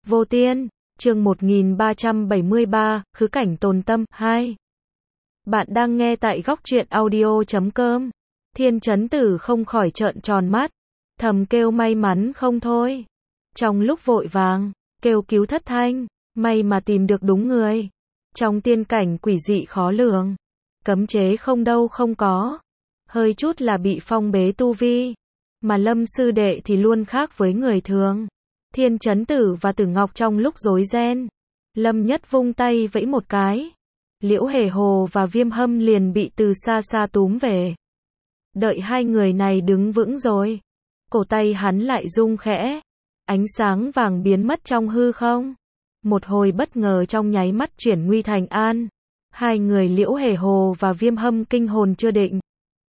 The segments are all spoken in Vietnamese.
Vô Tiên, chương 1373, Khứ cảnh tồn tâm, 2. Bạn đang nghe tại góc truyện audio.com. Thiên Chấn Tử không khỏi trợn tròn mắt, thầm kêu may mắn không thôi. Trong lúc vội vàng, kêu cứu thất thanh, may mà tìm được đúng người. Trong tiên cảnh quỷ dị khó lường, cấm chế không đâu không có, hơi chút là bị phong bế tu vi. Mà Lâm sư đệ thì luôn khác với người thường. Thiên Chấn Tử và Tử Ngọc trong lúc rối ren, Lâm Nhất vung tay vẫy một cái, Liễu Hề Hồ và Viêm Hâm liền bị từ xa xa túm về. Đợi hai người này đứng vững rồi, cổ tay hắn lại rung khẽ, ánh sáng vàng biến mất trong hư không. Một hồi bất ngờ trong nháy mắt chuyển nguy thành an. Hai người Liễu Hề Hồ và Viêm Hâm kinh hồn chưa định.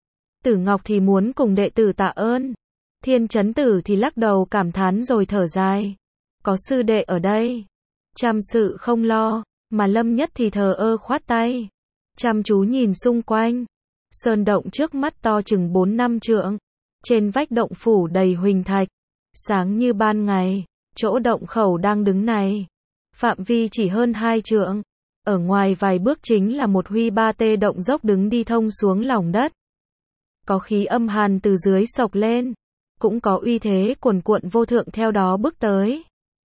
Tử Ngọc thì muốn cùng đệ tử tạ ơn. Thiên Chấn Tử thì lắc đầu cảm thán rồi thở dài. Có sư đệ ở đây, chăm sự không lo, mà Lâm Nhất thì thờ ơ khoát tay, chăm chú nhìn xung quanh. Sơn động trước mắt to chừng 4-5 trượng, trên vách động phủ đầy huỳnh thạch, sáng như ban ngày. Chỗ động khẩu đang đứng này, phạm vi chỉ hơn 2 trượng, ở ngoài vài bước chính là một huy ba tê động dốc đứng đi thông xuống lòng đất. Có khí âm hàn từ dưới sộc lên, cũng có uy thế cuồn cuộn vô thượng theo đó bước tới,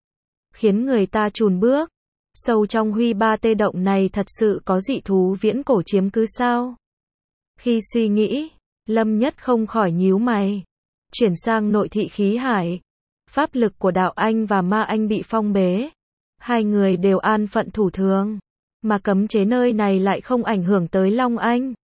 khiến người ta chùn bước. Sâu trong huy ba tê động này thật sự có dị thú viễn cổ chiếm cứ sao? Khi suy nghĩ, Lâm Nhất không khỏi nhíu mày, chuyển sang nội thị khí hải. Pháp lực của đạo anh và ma anh bị phong bế, hai người đều an phận thủ thường, mà cấm chế nơi này lại không ảnh hưởng tới Long Anh.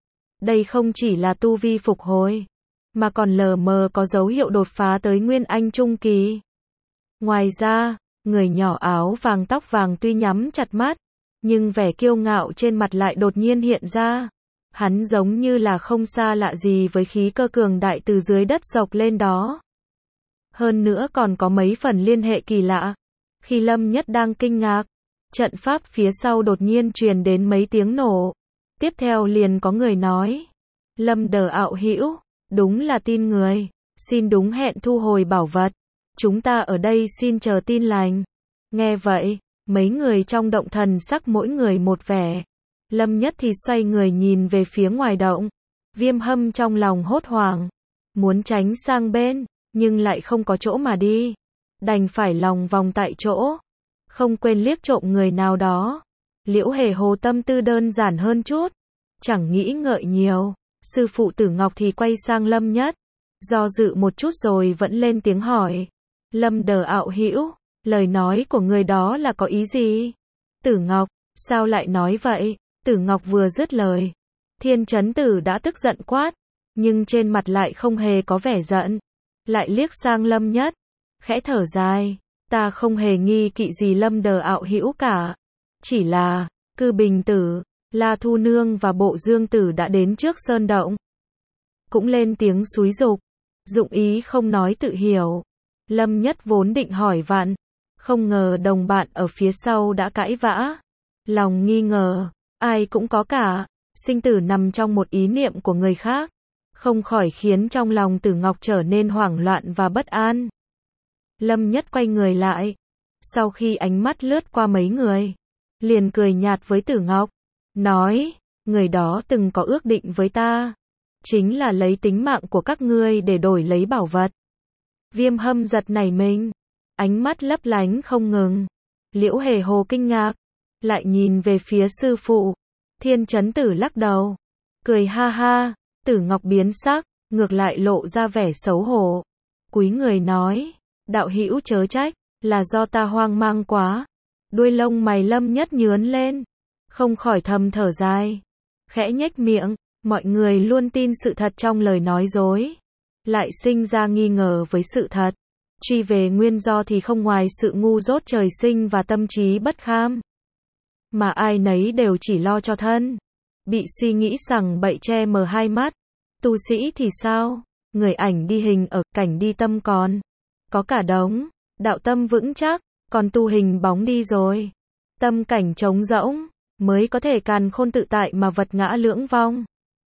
Đây không chỉ là tu vi phục hồi, mà còn lờ mờ có dấu hiệu đột phá tới Nguyên Anh Trung Kỳ. Ngoài ra, người nhỏ áo vàng tóc vàng tuy nhắm chặt mắt, nhưng vẻ kiêu ngạo trên mặt lại đột nhiên hiện ra. Hắn giống như là không xa lạ gì với khí cơ cường đại từ dưới đất sộc lên đó. Hơn nữa còn có mấy phần liên hệ kỳ lạ. Khi Lâm Nhất đang kinh ngạc, trận pháp phía sau đột nhiên truyền đến mấy tiếng nổ. Tiếp theo liền có người nói: Lâm Đờ Ạo Hữu, đúng là tin người, xin đúng hẹn thu hồi bảo vật. Chúng ta ở đây xin chờ tin lành. Nghe vậy, mấy người trong động thần sắc mỗi người một vẻ. Lâm Nhất thì xoay người nhìn về phía ngoài động. Viêm Hâm trong lòng hốt hoảng, muốn tránh sang bên, nhưng lại không có chỗ mà đi, đành phải lòng vòng tại chỗ, không quên liếc trộm người nào đó. Liễu Hề Hồ tâm tư đơn giản hơn chút, chẳng nghĩ ngợi nhiều. Sư phụ Tử Ngọc thì quay sang Lâm Nhất, do dự một chút rồi vẫn lên tiếng hỏi: Lâm Đờ Ạo Hữu, lời nói của người đó là có ý gì? Tử Ngọc, sao lại nói vậy? Tử Ngọc vừa dứt lời, Thiên Chấn Tử đã tức giận quát, nhưng trên mặt lại không hề có vẻ giận, lại liếc sang Lâm Nhất, khẽ thở dài: ta không hề nghi kỵ gì Lâm Đờ Ạo Hữu cả, chỉ là Cư Bình Tử, La Thu Nương và Bộ Dương Tử đã đến trước sơn động, cũng lên tiếng xúi giục, dụng ý không nói tự hiểu. Lâm Nhất vốn định hỏi vặn, không ngờ đồng bạn ở phía sau đã cãi vã, lòng nghi ngờ, ai cũng có cả, sinh tử nằm trong một ý niệm của người khác, không khỏi khiến trong lòng Tử Ngọc trở nên hoảng loạn và bất an. Lâm Nhất quay người lại, sau khi ánh mắt lướt qua mấy người, liền cười nhạt với Tử Ngọc, nói: người đó từng có ước định với ta, chính là lấy tính mạng của các ngươi để đổi lấy bảo vật. Viêm Hâm giật nảy mình, ánh mắt lấp lánh không ngừng. Liễu Hề Hồ kinh ngạc, lại nhìn về phía sư phụ. Thiên Chấn Tử lắc đầu, cười ha ha. Tử Ngọc biến sắc, ngược lại lộ ra vẻ xấu hổ, cúi người nói: đạo hữu chớ trách, là do ta hoang mang quá. Đuôi lông mày Lâm Nhất nhướn lên, không khỏi thầm thở dài, khẽ nhếch miệng. Mọi người luôn tin sự thật trong lời nói dối, lại sinh ra nghi ngờ với sự thật. Truy về nguyên do thì không ngoài sự ngu dốt trời sinh và tâm trí bất kham, mà ai nấy đều chỉ lo cho thân, bị suy nghĩ sằng bậy che mờ hai mắt. Tu sĩ thì sao? Người ảnh đi hình ở, cảnh đi tâm còn có cả đống. Đạo tâm vững chắc, còn tu hình bóng đi rồi, tâm cảnh trống rỗng, mới có thể càn khôn tự tại mà vật ngã lưỡng vong.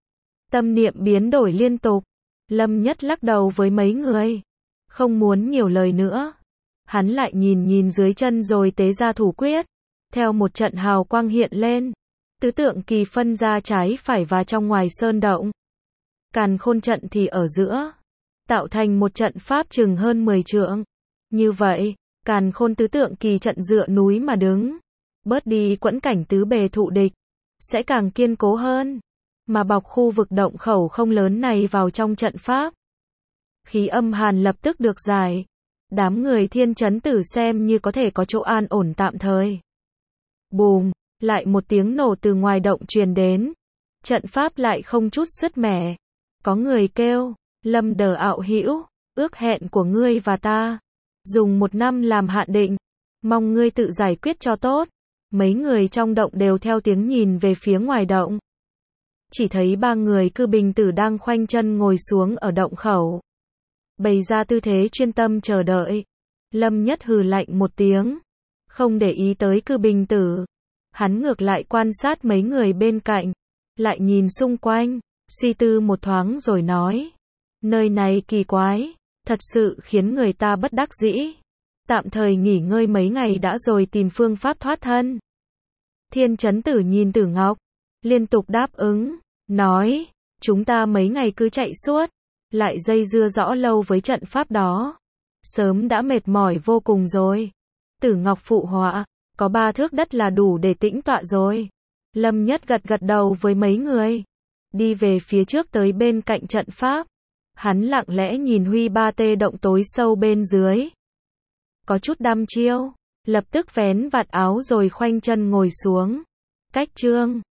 Tâm niệm biến đổi liên tục. Lâm Nhất lắc đầu với mấy người, không muốn nhiều lời nữa. Hắn lại nhìn nhìn dưới chân rồi tế ra thủ quyết. Theo một trận hào quang hiện lên, tứ tượng kỳ phân ra trái phải và trong ngoài sơn động. Càn khôn trận thì ở giữa, tạo thành một trận pháp chừng hơn 10 trượng. Như vậy, càn khôn tứ tượng kỳ trận dựa núi mà đứng, bớt đi quẫn cảnh tứ bề thụ địch, sẽ càng kiên cố hơn, mà bọc khu vực động khẩu không lớn này vào trong trận pháp. Khí âm hàn lập tức được giải. Đám người Thiên Chấn Tử xem như có thể có chỗ an ổn tạm thời. Bùm, lại một tiếng nổ từ ngoài động truyền đến. Trận pháp lại không chút sứt mẻ. Có người kêu, Lâm Đờ Ạo Hữu, ước hẹn của ngươi và ta, dùng 1 năm làm hạn định, mong ngươi tự giải quyết cho tốt. Mấy người trong động đều theo tiếng nhìn về phía ngoài động. Chỉ thấy 3 người cư bình tử đang khoanh chân ngồi xuống ở động khẩu, bày ra tư thế chuyên tâm chờ đợi. Lâm Nhất hừ lạnh một tiếng, không để ý tới cư bình tử. Hắn ngược lại quan sát mấy người bên cạnh, lại nhìn xung quanh, suy tư một thoáng rồi nói, nơi này kỳ quái, thật sự khiến người ta bất đắc dĩ. Tạm thời nghỉ ngơi mấy ngày đã rồi tìm phương pháp thoát thân. Thiên Chấn Tử nhìn Tử Ngọc, liên tục đáp ứng, nói, chúng ta mấy ngày cứ chạy suốt, lại dây dưa rõ lâu với trận pháp đó, sớm đã mệt mỏi vô cùng rồi. Tử Ngọc phụ họa, có 3 thước đất là đủ để tĩnh tọa rồi. Lâm Nhất gật gật đầu với mấy người, đi về phía trước tới bên cạnh trận pháp. Hắn lặng lẽ nhìn Huy Ba Tê động tối sâu bên dưới, có chút đăm chiêu, lập tức vén vạt áo rồi khoanh chân ngồi xuống. Cách chương